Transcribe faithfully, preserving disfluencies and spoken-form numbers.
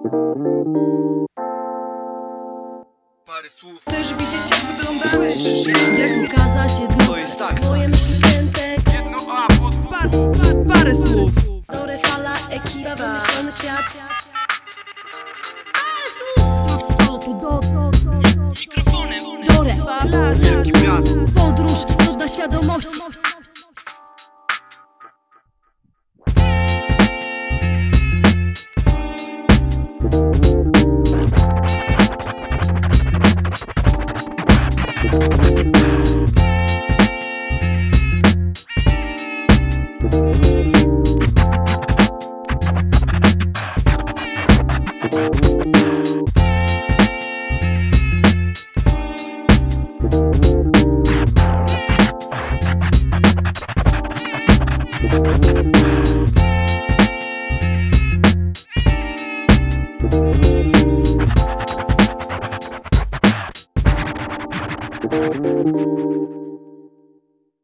Parę słów. Chcesz widzieć, jak wyglądałeś? Jak Pokazać jedno To jest tak. moje myśli kręte. Jedno A po dwóch. par, par, parę słów. Dore fala, ekipa, wymyślony świat. Parę słów. Sprawdź to, tu, do, do, do, do. Mikrofonem. Dore Fala, Wielki brat. podróż, trudna świadomości. Thank you.